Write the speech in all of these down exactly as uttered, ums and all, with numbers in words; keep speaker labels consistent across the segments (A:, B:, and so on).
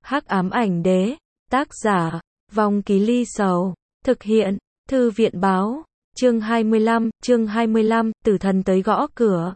A: Hắc ám ảnh đế, tác giả, Vong Ký Ly Sầu, thực hiện, Thư viện báo, chương hai mươi lăm, chương hai mươi lăm, tử thần tới gõ cửa.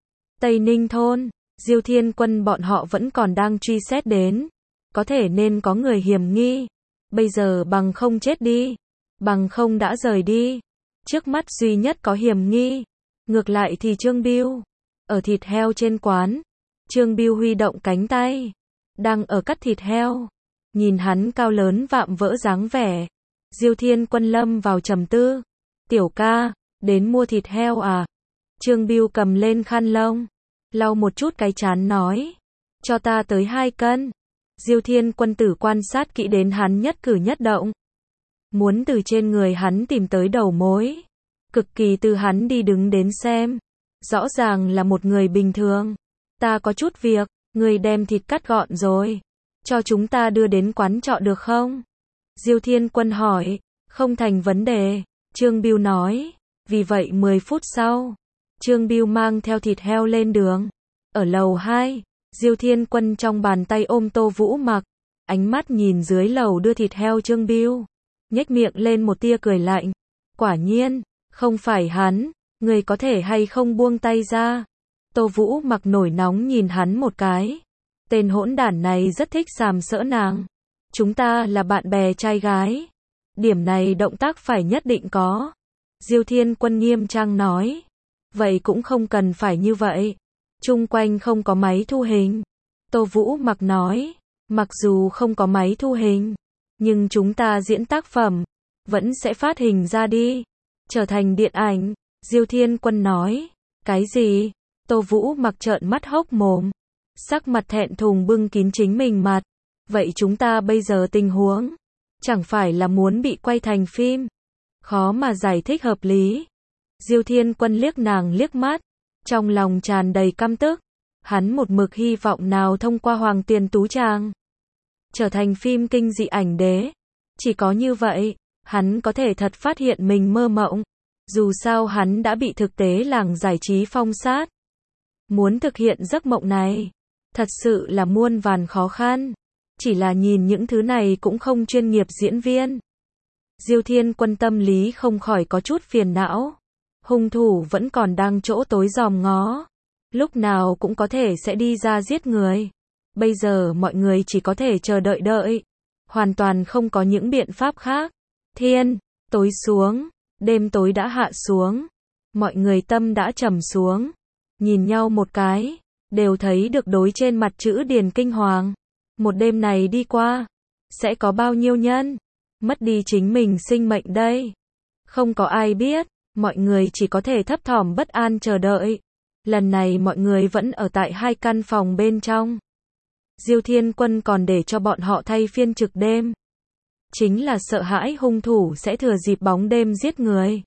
A: Tây Ninh thôn, Diêu Thiên Quân bọn họ vẫn còn đang truy xét đến, có thể nên có người hiểm nghi, bây giờ bằng không chết đi, bằng không đã rời đi, trước mắt duy nhất có hiểm nghi, ngược lại thì Trương Bưu, ở thịt heo trên quán, Trương Bưu huy động cánh tay, đang ở cắt thịt heo, nhìn hắn cao lớn vạm vỡ dáng vẻ, Diêu Thiên Quân lâm vào trầm tư, tiểu ca, đến mua thịt heo à? Trương Bưu cầm lên khăn lông, lau một chút cái trán nói, cho ta tới hai cân. Diêu Thiên Quân tử quan sát kỹ đến hắn nhất cử nhất động, muốn từ trên người hắn tìm tới đầu mối, cực kỳ từ hắn đi đứng đến xem, rõ ràng là một người bình thường. Ta có chút việc, người đem thịt cắt gọn rồi, cho chúng ta đưa đến quán trọ được không? Diêu Thiên Quân hỏi, không thành vấn đề, Trương Bưu nói, vì vậy mười phút sau, Trương Bưu mang theo thịt heo lên đường, ở lầu hai, Diêu Thiên Quân trong bàn tay ôm Tô Vũ Mặc, ánh mắt nhìn dưới lầu đưa thịt heo Trương Bưu, nhếch miệng lên một tia cười lạnh, quả nhiên, không phải hắn, người có thể hay không buông tay ra. Tô Vũ Mặc nổi nóng nhìn hắn một cái, tên hỗn đản này rất thích sàm sỡ nàng, chúng ta là bạn bè trai gái, điểm này động tác phải nhất định có. Diêu Thiên Quân nghiêm trang nói, vậy cũng không cần phải như vậy, chung quanh không có máy thu hình. Tô Vũ Mặc nói, mặc dù không có máy thu hình, nhưng chúng ta diễn tác phẩm, vẫn sẽ phát hình ra đi, trở thành điện ảnh. Diêu Thiên Quân nói, cái gì? Tô Vũ Mặc trợn mắt hốc mồm, sắc mặt thẹn thùng bưng kín chính mình mặt, vậy chúng ta bây giờ tình huống, chẳng phải là muốn bị quay thành phim, khó mà giải thích hợp lý. Diêu Thiên Quân liếc nàng liếc mắt, trong lòng tràn đầy căm tức, hắn một mực hy vọng nào thông qua Hoàng Tiền Tú Tràng, trở thành phim kinh dị ảnh đế, chỉ có như vậy, hắn có thể thật phát hiện mình mơ mộng, dù sao hắn đã bị thực tế làng giải trí phong sát. Muốn thực hiện giấc mộng này, thật sự là muôn vàn khó khăn, chỉ là nhìn những thứ này cũng không chuyên nghiệp diễn viên. Diêu Thiên Quân tâm lý không khỏi có chút phiền não, hung thủ vẫn còn đang chỗ tối giòm ngó, lúc nào cũng có thể sẽ đi ra giết người, bây giờ mọi người chỉ có thể chờ đợi đợi, hoàn toàn không có những biện pháp khác. Thiên, tối xuống, đêm tối đã hạ xuống, mọi người tâm đã trầm xuống, nhìn nhau một cái, đều thấy được đối trên mặt chữ Điền Kinh Hoàng. Một đêm này đi qua, sẽ có bao nhiêu nhân mất đi chính mình sinh mệnh đây? Không có ai biết, mọi người chỉ có thể thấp thỏm bất an chờ đợi. Lần này mọi người vẫn ở tại hai căn phòng bên trong. Diêu Thiên Quân còn để cho bọn họ thay phiên trực đêm. Chính là sợ hãi hung thủ sẽ thừa dịp bóng đêm giết người.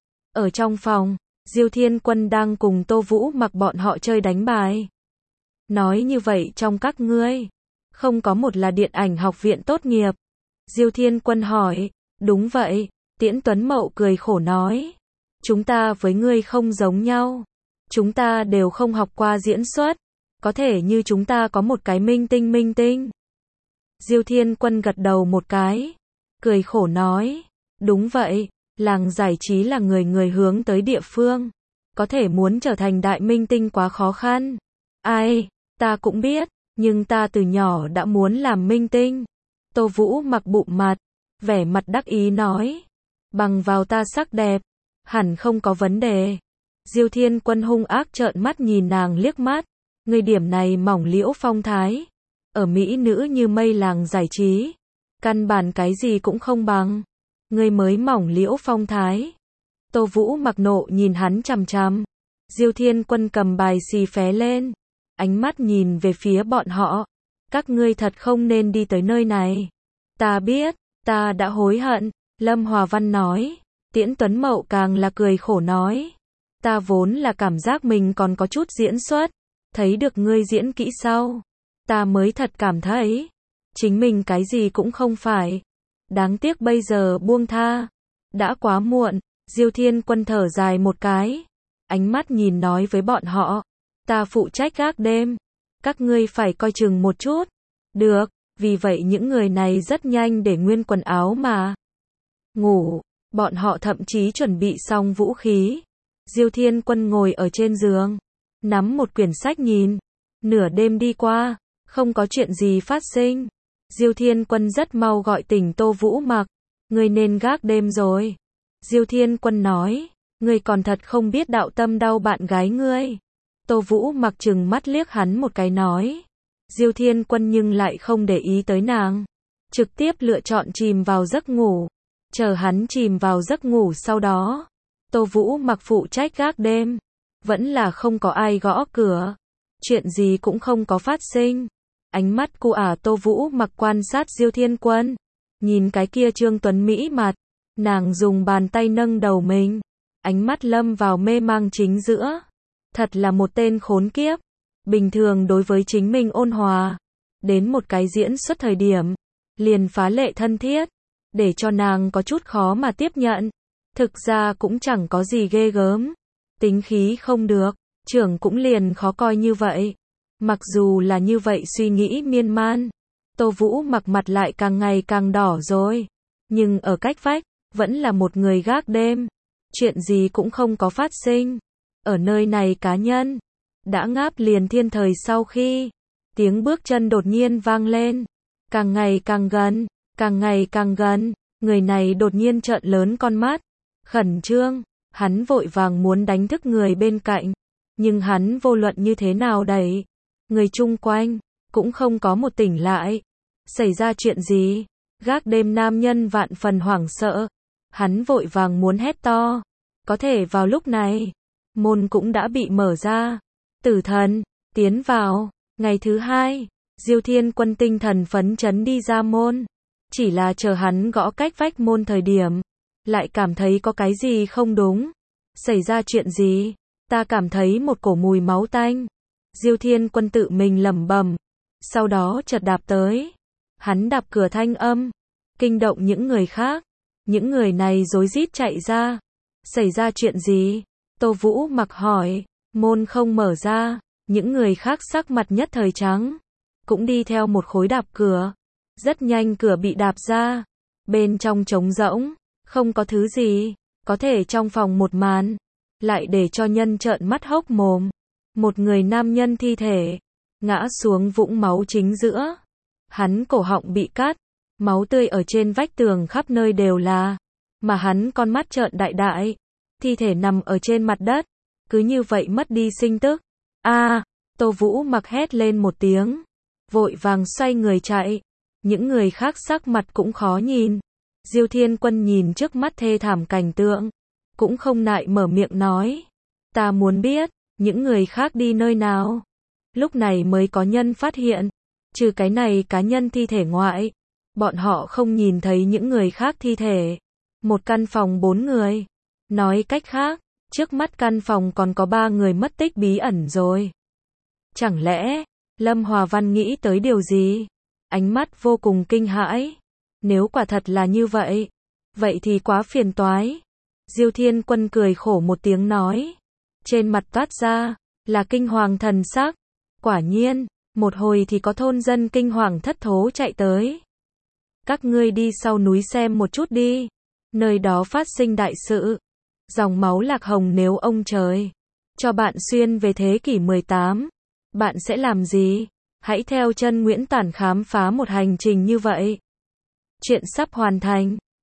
A: Ở trong phòng, Diêu Thiên Quân đang cùng Tô Vũ Mặc bọn họ chơi đánh bài. Nói như vậy trong các ngươi, không có một là điện ảnh học viện tốt nghiệp. Diêu Thiên Quân hỏi, đúng vậy, Tiễn Tuấn Mậu cười khổ nói, chúng ta với ngươi không giống nhau, chúng ta đều không học qua diễn xuất, có thể như chúng ta có một cái minh tinh minh tinh. Diêu Thiên Quân gật đầu một cái, cười khổ nói, đúng vậy, làng giải trí là người người hướng tới địa phương, có thể muốn trở thành đại minh tinh quá khó khăn. Ai, ta cũng biết, nhưng ta từ nhỏ đã muốn làm minh tinh. Tô Vũ Mặc bụng mặt, vẻ mặt đắc ý nói, bằng vào ta sắc đẹp, hẳn không có vấn đề. Diêu Thiên Quân hung ác trợn mắt nhìn nàng liếc mắt, người điểm này mỏng liễu phong thái, ở mỹ nữ như mây làng giải trí, căn bản cái gì cũng không bằng, người mới mỏng liễu phong thái. Tô Vũ Mặc nộ nhìn hắn chằm chằm, Diêu Thiên Quân cầm bài xì phé lên, ánh mắt nhìn về phía bọn họ, các ngươi thật không nên đi tới nơi này. Ta biết, ta đã hối hận, Lâm Hòa Văn nói. Tiễn Tuấn Mậu càng là cười khổ nói, ta vốn là cảm giác mình còn có chút diễn xuất, thấy được ngươi diễn kỹ sau, ta mới thật cảm thấy, chính mình cái gì cũng không phải. Đáng tiếc bây giờ buông tha, đã quá muộn. Diêu Thiên Quân thở dài một cái, ánh mắt nhìn nói với bọn họ, ta phụ trách gác đêm, các ngươi phải coi chừng một chút. Được, Vì vậy những người này rất nhanh để nguyên quần áo mà ngủ. Bọn họ thậm chí chuẩn bị xong vũ khí. Diêu Thiên Quân ngồi ở trên giường, nắm một quyển sách nhìn. Nửa đêm đi qua, không có chuyện gì phát sinh. Diêu Thiên Quân rất mau gọi tỉnh Tô Vũ Mặc. Ngươi nên gác đêm rồi. Diêu Thiên Quân nói, ngươi còn thật không biết đạo tâm đau bạn gái ngươi. Tô Vũ Mặc trừng mắt liếc hắn một cái nói. Diêu Thiên Quân nhưng lại không để ý tới nàng. Trực tiếp lựa chọn chìm vào giấc ngủ. Chờ hắn chìm vào giấc ngủ sau đó. Tô Vũ Mặc phụ trách gác đêm. Vẫn là không có ai gõ cửa. Chuyện gì cũng không có phát sinh. Ánh mắt cu ả Tô Vũ Mặc quan sát Diêu Thiên Quân. Nhìn cái kia Trương Tuấn Mỹ mặt. Nàng dùng bàn tay nâng đầu mình. Ánh mắt lâm vào mê mang chính giữa. Thật là một tên khốn kiếp. Bình thường đối với chính mình ôn hòa. Đến một cái diễn xuất thời điểm. Liền phá lệ thân thiết. Để cho nàng có chút khó mà tiếp nhận. Thực ra cũng chẳng có gì ghê gớm. Tính khí không được. Trưởng cũng liền khó coi như vậy. Mặc dù là như vậy suy nghĩ miên man. Tô Vũ Mặc mặt lại càng ngày càng đỏ rồi. Nhưng ở cách vách. Vẫn là một người gác đêm. Chuyện gì cũng không có phát sinh. Ở nơi này cá nhân. Đã ngáp liền thiên thời sau khi. Tiếng bước chân đột nhiên vang lên. Càng ngày càng gần. Càng ngày càng gần. Người này đột nhiên trợn lớn con mắt. Khẩn trương. Hắn vội vàng muốn đánh thức người bên cạnh. Nhưng hắn vô luận như thế nào đẩy. Người chung quanh. Cũng không có một tỉnh lại. Xảy ra chuyện gì? Gác đêm nam nhân vạn phần hoảng sợ. Hắn vội vàng muốn hét to. Có thể vào lúc này. Môn cũng đã bị mở ra. Tử thần. Tiến vào. Ngày thứ hai. Diêu Thiên Quân tinh thần phấn chấn đi ra môn. Chỉ là chờ hắn gõ cách vách môn thời điểm. Lại cảm thấy có cái gì không đúng. Xảy ra chuyện gì? Ta cảm thấy một cổ mùi máu tanh. Diêu Thiên Quân tự mình lẩm bẩm. Sau đó chợt đạp tới. Hắn đạp cửa thanh âm. Kinh động những người khác. Những người này rối rít chạy ra. Xảy ra chuyện gì? Tô Vũ Mặc hỏi. Môn không mở ra. Những người khác sắc mặt nhất thời trắng. Cũng đi theo một khối đạp cửa. Rất nhanh cửa bị đạp ra. Bên trong trống rỗng. Không có thứ gì. Có thể trong phòng một màn. Lại để cho nhân trợn mắt hốc mồm. Một người nam nhân thi thể. Ngã xuống vũng máu chính giữa. Hắn cổ họng bị cắt. Máu tươi ở trên vách tường khắp nơi đều là. Mà hắn con mắt trợn đại đại. Thi thể nằm ở trên mặt đất. Cứ như vậy mất đi sinh tức. A, Tô Vũ Mặc hét lên một tiếng. Vội vàng xoay người chạy. Những người khác sắc mặt cũng khó nhìn. Diêu Thiên Quân nhìn trước mắt thê thảm cảnh tượng. Cũng không ngại mở miệng nói. Ta muốn biết. Những người khác đi nơi nào. Lúc này mới có nhân phát hiện. Trừ cái này cá nhân thi thể ngoại. Bọn họ không nhìn thấy những người khác thi thể. Một căn phòng bốn người. Nói cách khác. Trước mắt căn phòng còn có ba người mất tích bí ẩn rồi. Chẳng lẽ. Lâm Hòa Văn nghĩ tới điều gì? Ánh mắt vô cùng kinh hãi. Nếu quả thật là như vậy. Vậy thì quá phiền toái. Diêu Thiên Quân cười khổ một tiếng nói. Trên mặt toát ra. Là kinh hoàng thần sắc. Quả nhiên. Một hồi thì có thôn dân kinh hoàng thất thố chạy tới. Các ngươi đi sau núi xem một chút đi. Nơi đó phát sinh đại sự. Dòng máu Lạc Hồng nếu ông trời. Cho bạn xuyên về thế kỷ mười tám. Bạn sẽ làm gì? Hãy theo chân Nguyễn Tản khám phá một hành trình như vậy. Chuyện sắp hoàn thành.